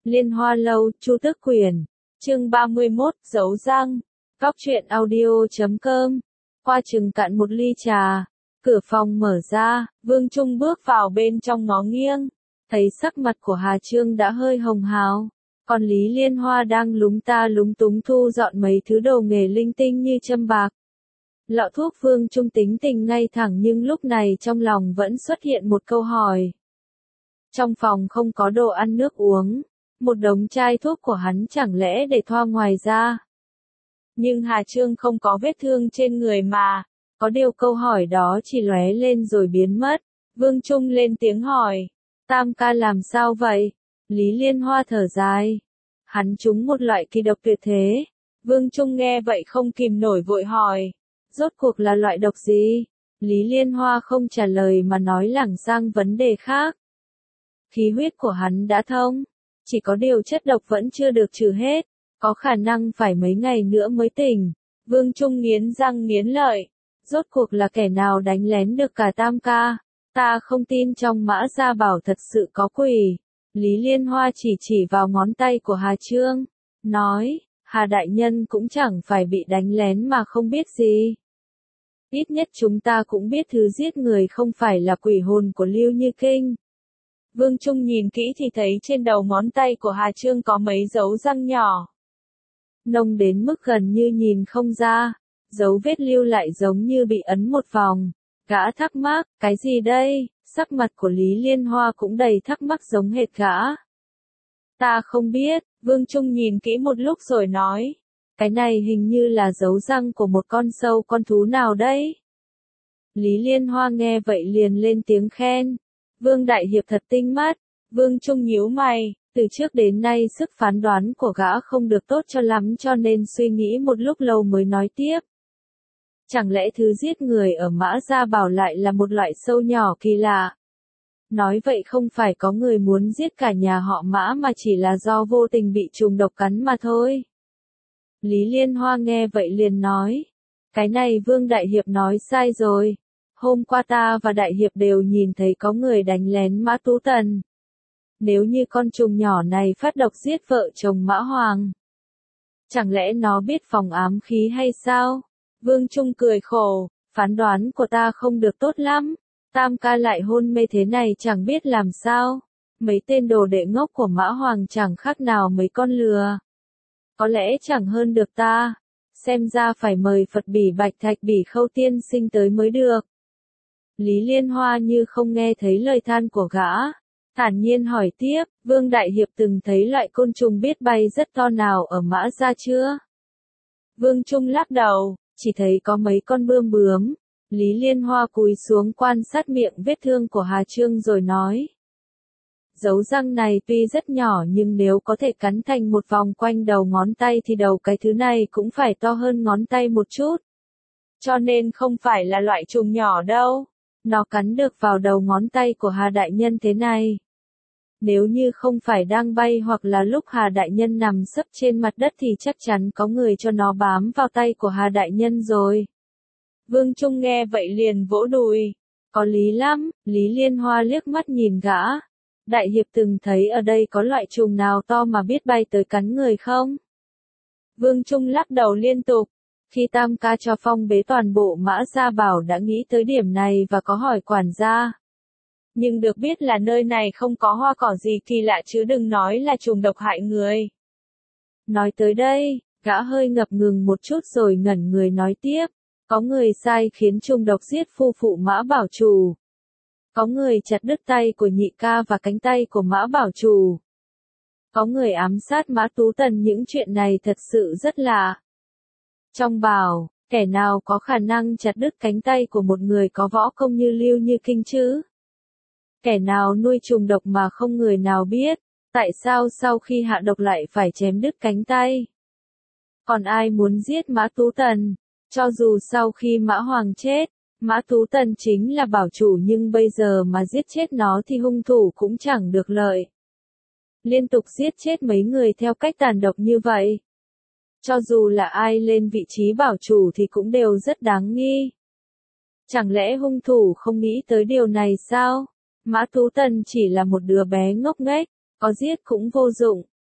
Liên Hoa Lâu, Chu Tước Quyền. Chương 31, Dấu Răng. Góc truyện audio.com. Qua chừng cạn một ly trà. Cửa phòng mở ra, Vương Trung bước vào bên trong ngó nghiêng. Thấy sắc mặt của Hà Trương đã hơi hồng hào. Còn Lý Liên Hoa đang lúng ta lúng túng thu dọn mấy thứ đồ nghề linh tinh như châm bạc. Lọ thuốc. Vương Trung tính tình ngay thẳng nhưng lúc này trong lòng vẫn xuất hiện một câu hỏi. Trong phòng không có đồ ăn nước uống. Một đống chai thuốc của hắn chẳng lẽ để thoa ngoài ra. Nhưng Hà Trương không có vết thương trên người mà. Có điều câu hỏi đó chỉ lóe lên rồi biến mất. Vương Trung lên tiếng hỏi. Tam ca làm sao vậy? Lý Liên Hoa thở dài. Hắn trúng một loại kỳ độc tuyệt thế. Vương Trung nghe vậy không kìm nổi vội hỏi. Rốt cuộc là loại độc gì? Lý Liên Hoa không trả lời mà nói lảng sang vấn đề khác. Khí huyết của hắn đã thông. Chỉ có điều chất độc vẫn chưa được trừ hết. Có khả năng phải mấy ngày nữa mới tỉnh. Vương Trung nghiến răng nghiến lợi. Rốt cuộc là kẻ nào đánh lén được cả tam ca? Ta không tin trong Mã Gia Bảo thật sự có quỷ. Lý Liên Hoa chỉ vào ngón tay của Hà Trương. Nói, Hà Đại Nhân cũng chẳng phải bị đánh lén mà không biết gì. Ít nhất chúng ta cũng biết thứ giết người không phải là quỷ hồn của Lưu Như Kinh. Vương Trung nhìn kỹ thì thấy trên đầu ngón tay của Hà Trương có mấy dấu răng nhỏ. Nông đến mức gần như nhìn không ra. Dấu vết lưu lại giống như bị ấn một vòng. Gã thắc mắc, cái gì đây? Sắc mặt của Lý Liên Hoa cũng đầy thắc mắc giống hệt gã. Ta không biết, Vương Trung nhìn kỹ một lúc rồi nói. Cái này hình như là dấu răng của một con sâu con thú nào đấy. Lý Liên Hoa nghe vậy liền lên tiếng khen. Vương Đại Hiệp thật tinh mắt. Vương Trung nhíu mày, từ trước đến nay sức phán đoán của gã không được tốt cho lắm cho nên suy nghĩ một lúc lâu mới nói tiếp. Chẳng lẽ thứ giết người ở Mã Gia Bảo lại là một loại sâu nhỏ kỳ lạ? Nói vậy không phải có người muốn giết cả nhà họ Mã mà chỉ là do vô tình bị trùng độc cắn mà thôi. Lý Liên Hoa nghe vậy liền nói. Cái này Vương Đại Hiệp nói sai rồi. Hôm qua ta và Đại Hiệp đều nhìn thấy có người đánh lén Mã Tú Tần. Nếu như con trùng nhỏ này phát độc giết vợ chồng Mã Hoàng. Chẳng lẽ nó biết phòng ám khí hay sao? Vương Trung cười khổ, phán đoán của ta không được tốt lắm. Tam ca lại hôn mê thế này chẳng biết làm sao. Mấy tên đồ đệ ngốc của Mã Hoàng chẳng khác nào mấy con lừa. Có lẽ chẳng hơn được ta. Xem ra phải mời Phật Bỉ Bạch Thạch Bỉ Khâu tiên sinh tới mới được. Lý Liên Hoa như không nghe thấy lời than của gã. Thản nhiên hỏi tiếp, Vương Đại Hiệp từng thấy loại côn trùng biết bay rất to nào ở Mã Gia chưa? Vương Trung lắc đầu, chỉ thấy có mấy con bươm bướm. Lý Liên Hoa cúi xuống quan sát miệng vết thương của Hà Trương rồi nói. Dấu răng này tuy rất nhỏ nhưng nếu có thể cắn thành một vòng quanh đầu ngón tay thì đầu cái thứ này cũng phải to hơn ngón tay một chút. Cho nên không phải là loại trùng nhỏ đâu. Nó cắn được vào đầu ngón tay của Hà Đại Nhân thế này. Nếu như không phải đang bay hoặc là lúc Hà Đại Nhân nằm sấp trên mặt đất thì chắc chắn có người cho nó bám vào tay của Hà Đại Nhân rồi. Vương Trung nghe vậy liền vỗ đùi. Có lý lắm. Lý Liên Hoa liếc mắt nhìn gã. Đại Hiệp từng thấy ở đây có loại trùng nào to mà biết bay tới cắn người không? Vương Trung lắc đầu liên tục. Khi tam ca cho phong bế toàn bộ Mã Gia Bảo đã nghĩ tới điểm này và có hỏi quản gia. Nhưng được biết là nơi này không có hoa cỏ gì kỳ lạ chứ đừng nói là trùng độc hại người. Nói tới đây, gã hơi ngập ngừng một chút rồi ngẩn người nói tiếp. Có người sai khiến trùng độc giết phu phụ Mã Bảo Chủ. Có người chặt đứt tay của nhị ca và cánh tay của Mã Bảo Chủ. Có người ám sát Mã Tú Tần. Những chuyện này thật sự rất lạ. Trong bảo, kẻ nào có khả năng chặt đứt cánh tay của một người có võ công như Lưu Như Kinh chứ? Kẻ nào nuôi trùng độc mà không người nào biết? Tại sao sau khi hạ độc lại phải chém đứt cánh tay? Còn ai muốn giết Mã Tú Tần? Cho dù sau khi Mã Hoàng chết, Mã Tú Tần chính là bảo chủ nhưng bây giờ mà giết chết nó thì hung thủ cũng chẳng được lợi. Liên tục giết chết mấy người theo cách tàn độc như vậy. Cho dù là ai lên vị trí bảo chủ thì cũng đều rất đáng nghi. Chẳng lẽ hung thủ không nghĩ tới điều này sao? Mã Tú Tần chỉ là một đứa bé ngốc nghếch, có giết cũng vô dụng.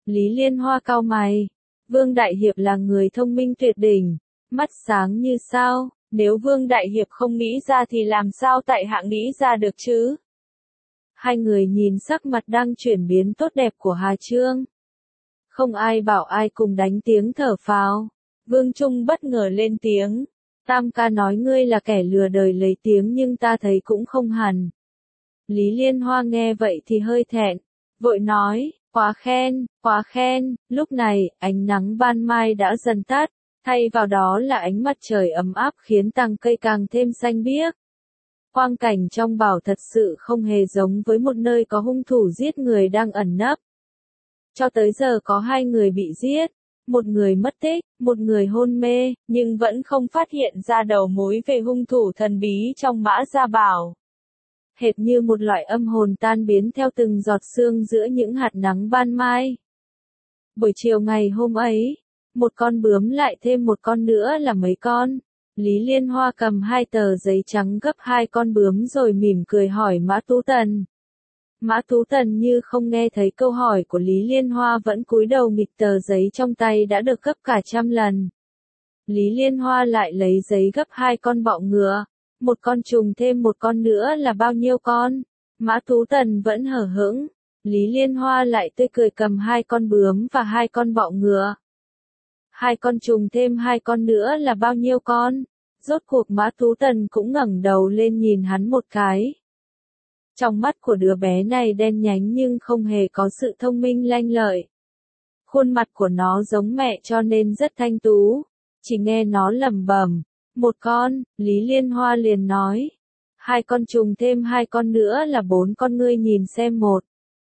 Lý Liên Hoa cau mày. Vương Đại Hiệp là người thông minh tuyệt đỉnh, mắt sáng như sao, nếu Vương Đại Hiệp không nghĩ ra thì làm sao tại hạ nghĩ ra được chứ? Hai người nhìn sắc mặt đang chuyển biến tốt đẹp của Hà Trương. Không ai bảo ai cùng đánh tiếng thở phào. Vương Trung bất ngờ lên tiếng. Tam ca nói ngươi là kẻ lừa đời lấy tiếng nhưng ta thấy cũng không hẳn. Lý Liên Hoa nghe vậy thì hơi thẹn, vội nói, quá khen, lúc này, ánh nắng ban mai đã dần tắt, thay vào đó là ánh mặt trời ấm áp khiến tàng cây càng thêm xanh biếc. Quang cảnh trong bảo thật sự không hề giống với một nơi có hung thủ giết người đang ẩn nấp. Cho tới giờ có 2 người bị giết, một người mất tích, một người hôn mê, nhưng vẫn không phát hiện ra đầu mối về hung thủ thần bí trong Mã Gia Bảo. Hệt như một loại âm hồn tan biến theo từng giọt sương giữa những hạt nắng ban mai. Buổi chiều ngày hôm ấy, một con bướm lại thêm một con nữa là mấy con. Lý Liên Hoa cầm 2 tờ giấy trắng gấp 2 con bướm rồi mỉm cười hỏi Mã Tú Tần. Mã Tú Tần như không nghe thấy câu hỏi của Lý Liên Hoa vẫn cúi đầu nghịch tờ giấy trong tay đã được gấp cả trăm lần. Lý Liên Hoa lại lấy giấy gấp 2 con bọ ngựa, một con trùng thêm một con nữa là bao nhiêu con? Mã Tú Tần vẫn hờ hững. Lý Liên Hoa lại tươi cười cầm 2 con bướm và 2 con bọ ngựa. 2 con trùng thêm 2 con nữa là bao nhiêu con? Rốt cuộc Mã Tú Tần cũng ngẩng đầu lên nhìn hắn một cái. Trong mắt của đứa bé này đen nhánh nhưng không hề có sự thông minh lanh lợi. Khuôn mặt của nó giống mẹ cho nên rất thanh tú. Chỉ nghe nó lẩm bẩm, một con, Lý Liên Hoa liền nói. 2 con trùng thêm 2 con nữa là 4 con, ngươi nhìn xem 1,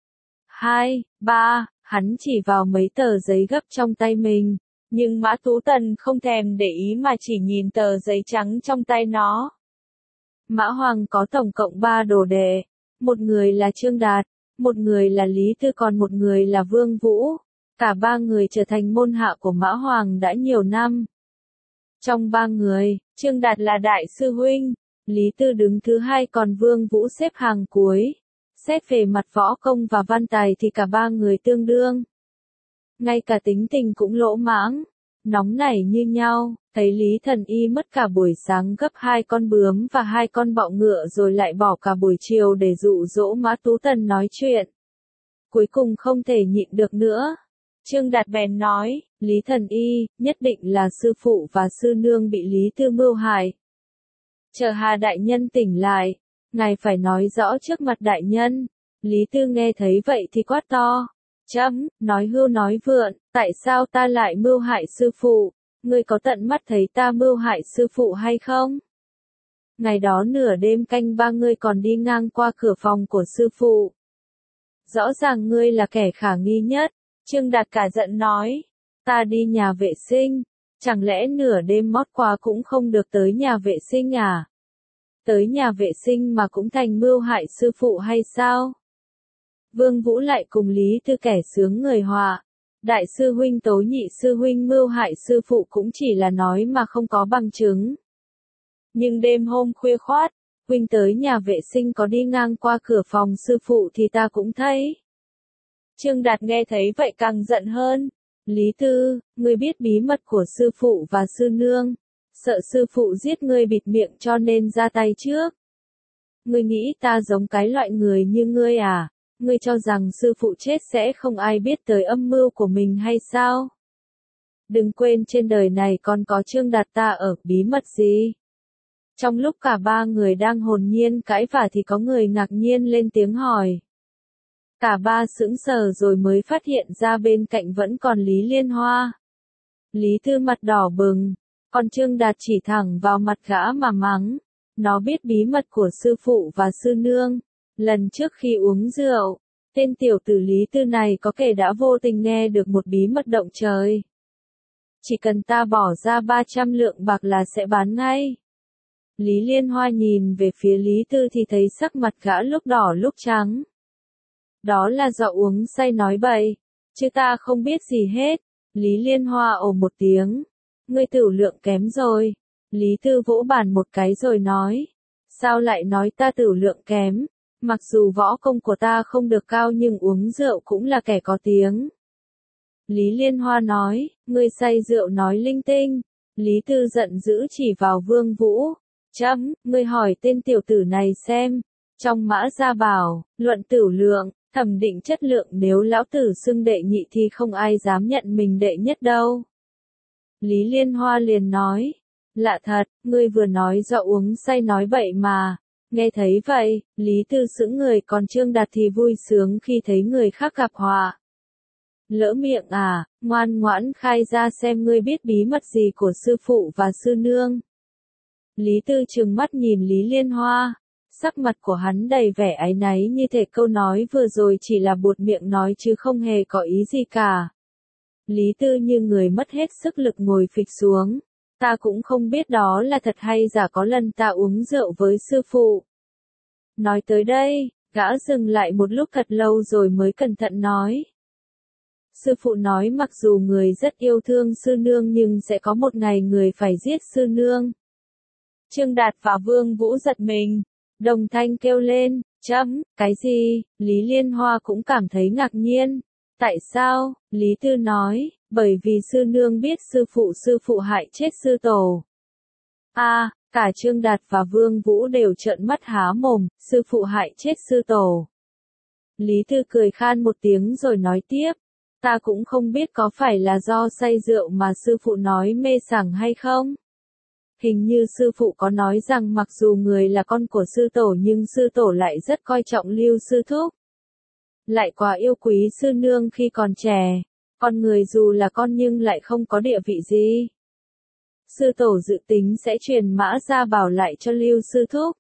2, 3, hắn chỉ vào mấy tờ giấy gấp trong tay mình. Nhưng Mã Tú Tần không thèm để ý mà chỉ nhìn tờ giấy trắng trong tay nó. Mã Hoàng có tổng cộng 3 đồ đệ. Một người là Trương Đạt, một người là Lý Tư còn một người là Vương Vũ. Cả 3 người trở thành môn hạ của Mã Hoàng đã nhiều năm. Trong 3 người, Trương Đạt là đại sư huynh, Lý Tư đứng thứ 2 còn Vương Vũ xếp hàng cuối. Xét về mặt võ công và văn tài thì cả 3 người tương đương. Ngay cả tính tình cũng lỗ mãng, nóng nảy như nhau, thấy Lý Thần Y mất cả buổi sáng gấp 2 con bướm và 2 con bọ ngựa rồi lại bỏ cả buổi chiều để dụ dỗ Mã Tú Tần nói chuyện. Cuối cùng không thể nhịn được nữa. Trương Đạt bèn nói, Lý Thần Y, nhất định là sư phụ và sư nương bị Lý Tư mưu hại. Chờ Hà đại nhân tỉnh lại, ngài phải nói rõ trước mặt đại nhân. Lý Tư nghe thấy vậy thì quát to. Nói hưu nói vượn, tại sao ta lại mưu hại sư phụ? Ngươi có tận mắt thấy ta mưu hại sư phụ hay không? Ngày đó nửa đêm canh 3 ngươi còn đi ngang qua cửa phòng của sư phụ. Rõ ràng ngươi là kẻ khả nghi nhất. Trương Đạt cả giận nói. Ta đi nhà vệ sinh. Chẳng lẽ nửa đêm mót qua cũng không được tới nhà vệ sinh à? Tới nhà vệ sinh mà cũng thành mưu hại sư phụ hay sao? Vương Vũ lại cùng Lý Tư kẻ sướng người họa. Đại sư huynh Tố nhị sư huynh mưu hại sư phụ cũng chỉ là nói mà không có bằng chứng. Nhưng đêm hôm khuya khoát, huynh tới nhà vệ sinh có đi ngang qua cửa phòng sư phụ thì ta cũng thấy. Trương Đạt nghe thấy vậy càng giận hơn. Lý Tư, ngươi biết bí mật của sư phụ và sư nương. Sợ sư phụ giết ngươi bịt miệng cho nên ra tay trước. Ngươi nghĩ ta giống cái loại người như ngươi à? Ngươi cho rằng sư phụ chết sẽ không ai biết tới âm mưu của mình hay sao? Đừng quên trên đời này còn có Trương Đạt ta ở, bí mật gì? Trong lúc cả 3 người đang hồn nhiên cãi vả thì có người ngạc nhiên lên tiếng hỏi. Cả 3 sững sờ rồi mới phát hiện ra bên cạnh vẫn còn Lý Liên Hoa. Lý Tư mặt đỏ bừng, còn Trương Đạt chỉ thẳng vào mặt gã mà mắng. Nó biết bí mật của sư phụ và sư nương. Lần trước khi uống rượu, tên tiểu tử Lý Tư này có kẻ đã vô tình nghe được một bí mật động trời. Chỉ cần ta bỏ ra 300 lượng bạc là sẽ bán ngay. Lý Liên Hoa nhìn về phía Lý Tư thì thấy sắc mặt gã lúc đỏ lúc trắng. Đó là do uống say nói bậy, chứ ta không biết gì hết. Lý Liên Hoa ồ một tiếng. Ngươi tửu lượng kém rồi. Lý Tư vỗ bàn một cái rồi nói. Sao lại nói ta tửu lượng kém? Mặc dù võ công của ta không được cao nhưng uống rượu cũng là kẻ có tiếng. Lý Liên Hoa nói, ngươi say rượu nói linh tinh. Lý Tư giận dữ chỉ vào Vương Vũ. Ngươi hỏi tên tiểu tử này xem. Trong Mã Gia Bảo, luận tửu lượng, thẩm định chất lượng, nếu lão tử xưng đệ nhị thì không ai dám nhận mình đệ nhất đâu. Lý Liên Hoa liền nói, lạ thật, ngươi vừa nói do uống say nói bậy mà. Nghe thấy vậy, Lý Tư sững người, còn Trương Đạt thì vui sướng khi thấy người khác gặp họa. Lỡ miệng à, ngoan ngoãn khai ra xem ngươi biết bí mật gì của sư phụ và sư nương. Lý Tư trừng mắt nhìn Lý Liên Hoa, sắc mặt của hắn đầy vẻ áy náy như thể câu nói vừa rồi chỉ là buột miệng nói chứ không hề có ý gì cả. Lý Tư như người mất hết sức lực ngồi phịch xuống. Ta cũng không biết đó là thật hay giả, có lần ta uống rượu với sư phụ. Nói tới đây, gã dừng lại một lúc thật lâu rồi mới cẩn thận nói. Sư phụ nói mặc dù người rất yêu thương sư nương nhưng sẽ có một ngày người phải giết sư nương. Trương Đạt và Vương Vũ giật mình, đồng thanh kêu lên, cái gì? Lý Liên Hoa cũng cảm thấy ngạc nhiên. Tại sao? Lý Tư nói, bởi vì sư nương biết sư phụ hại chết sư tổ. Cả Trương Đạt và Vương Vũ đều trợn mắt há mồm, sư phụ hại chết sư tổ. Lý Tư cười khan một tiếng rồi nói tiếp, ta cũng không biết có phải là do say rượu mà sư phụ nói mê sảng hay không. Hình như sư phụ có nói rằng mặc dù người là con của sư tổ nhưng sư tổ lại rất coi trọng Lưu sư thúc. Lại quá yêu quý sư nương khi còn trẻ, con người dù là con nhưng lại không có địa vị gì. Sư tổ dự tính sẽ truyền Mã Gia Bảo lại cho Lưu sư thúc.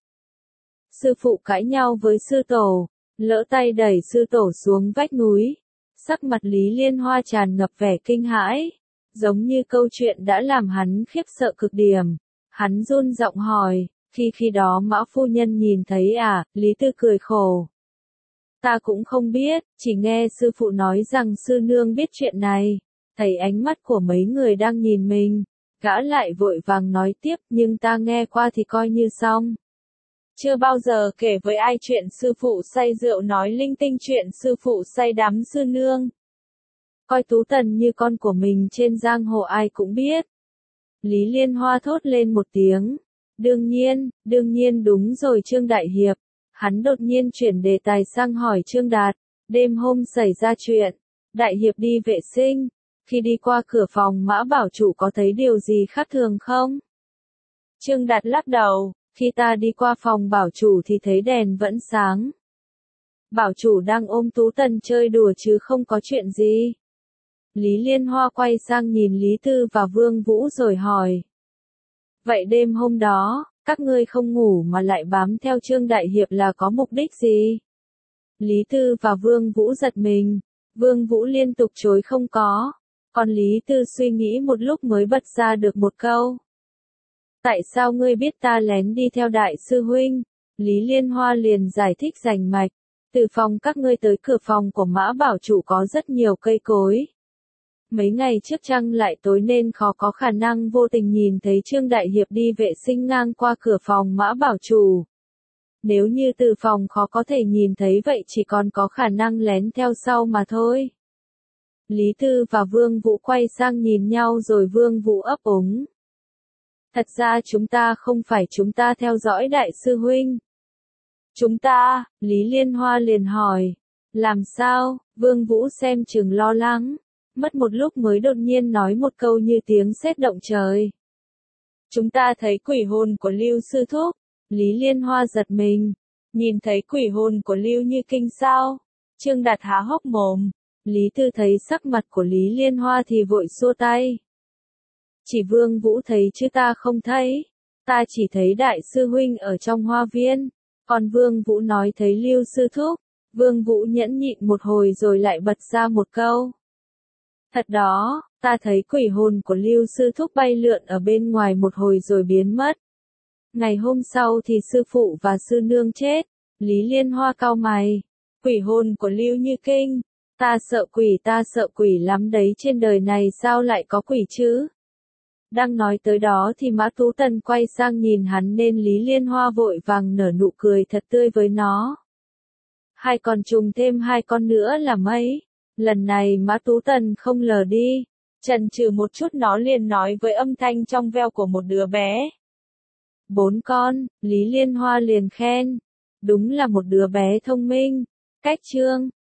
Sư phụ cãi nhau với sư tổ, lỡ tay đẩy sư tổ xuống vách núi. Sắc mặt Lý Liên Hoa tràn ngập vẻ kinh hãi, giống như câu chuyện đã làm hắn khiếp sợ cực điểm. Hắn run giọng hỏi, khi đó Mã phu nhân nhìn thấy à? Lý Tư cười khổ. Ta cũng không biết, chỉ nghe sư phụ nói rằng sư nương biết chuyện này. Thấy ánh mắt của mấy người đang nhìn mình, gã lại vội vàng nói tiếp, nhưng ta nghe qua thì coi như xong. Chưa bao giờ kể với ai chuyện sư phụ say rượu nói linh tinh, chuyện sư phụ say đắm sư nương. Coi Tú Tần như con của mình trên giang hồ ai cũng biết. Lý Liên Hoa thốt lên một tiếng. Đương nhiên đúng rồi Trương Đại Hiệp. Hắn đột nhiên chuyển đề tài sang hỏi Trương Đạt. Đêm hôm xảy ra chuyện, Đại Hiệp đi vệ sinh. Khi đi qua cửa phòng Mã Bảo Chủ có thấy điều gì khác thường không? Trương Đạt lắc đầu. Khi ta đi qua phòng Bảo Chủ thì thấy đèn vẫn sáng. Bảo Chủ đang ôm Tú Tần chơi đùa chứ không có chuyện gì. Lý Liên Hoa quay sang nhìn Lý Tư và Vương Vũ rồi hỏi. Vậy đêm hôm đó, các ngươi không ngủ mà lại bám theo Trương Đại Hiệp là có mục đích gì? Lý Tư và Vương Vũ giật mình. Vương Vũ liên tục chối không có. Còn Lý Tư suy nghĩ một lúc mới bật ra được một câu. Tại sao ngươi biết ta lén đi theo đại sư huynh? Lý Liên Hoa liền giải thích rành mạch. Từ phòng các ngươi tới cửa phòng của Mã Bảo Chủ có rất nhiều cây cối. Mấy ngày trước trăng lại tối nên khó có khả năng vô tình nhìn thấy Trương Đại Hiệp đi vệ sinh ngang qua cửa phòng Mã Bảo Chủ. Nếu như từ phòng khó có thể nhìn thấy vậy chỉ còn có khả năng lén theo sau mà thôi. Lý Tư và Vương Vũ quay sang nhìn nhau rồi Vương Vũ ấp úng. Thật ra chúng ta theo dõi đại sư huynh. Chúng ta, Lý Liên Hoa liền hỏi. Làm sao? Vương Vũ xem chừng lo lắng. Mất một lúc mới đột nhiên nói một câu như tiếng sét động trời. Chúng ta thấy quỷ hồn của Lưu sư thúc. Lý Liên Hoa giật mình. Nhìn thấy quỷ hồn của Lưu Như Kinh sao? Trương Đạt há hốc mồm. Lý Tư thấy sắc mặt của Lý Liên Hoa thì vội xua tay. Chỉ Vương Vũ thấy chứ ta không thấy. Ta chỉ thấy đại sư huynh ở trong hoa viên. Còn Vương Vũ nói thấy Lưu sư thúc. Vương Vũ nhẫn nhịn một hồi rồi lại bật ra một câu. Thật đó, ta thấy quỷ hồn của Lưu sư thúc bay lượn ở bên ngoài một hồi rồi biến mất. Ngày hôm sau thì sư phụ và sư nương chết. Lý Liên Hoa cau mày. Quỷ hồn của Lưu Như Kinh. Ta sợ quỷ lắm đấy, trên đời này sao lại có quỷ chứ? Đang nói tới đó thì Mã Tú Tần quay sang nhìn hắn nên Lý Liên Hoa vội vàng nở nụ cười thật tươi với nó. Hai con trùng thêm hai con nữa là mấy? Lần này Mã Tú Tần không lờ đi, chần chừ một chút nó liền nói với âm thanh trong veo của một đứa bé. 4 con, Lý Liên Hoa liền khen. Đúng là một đứa bé thông minh. Cách chương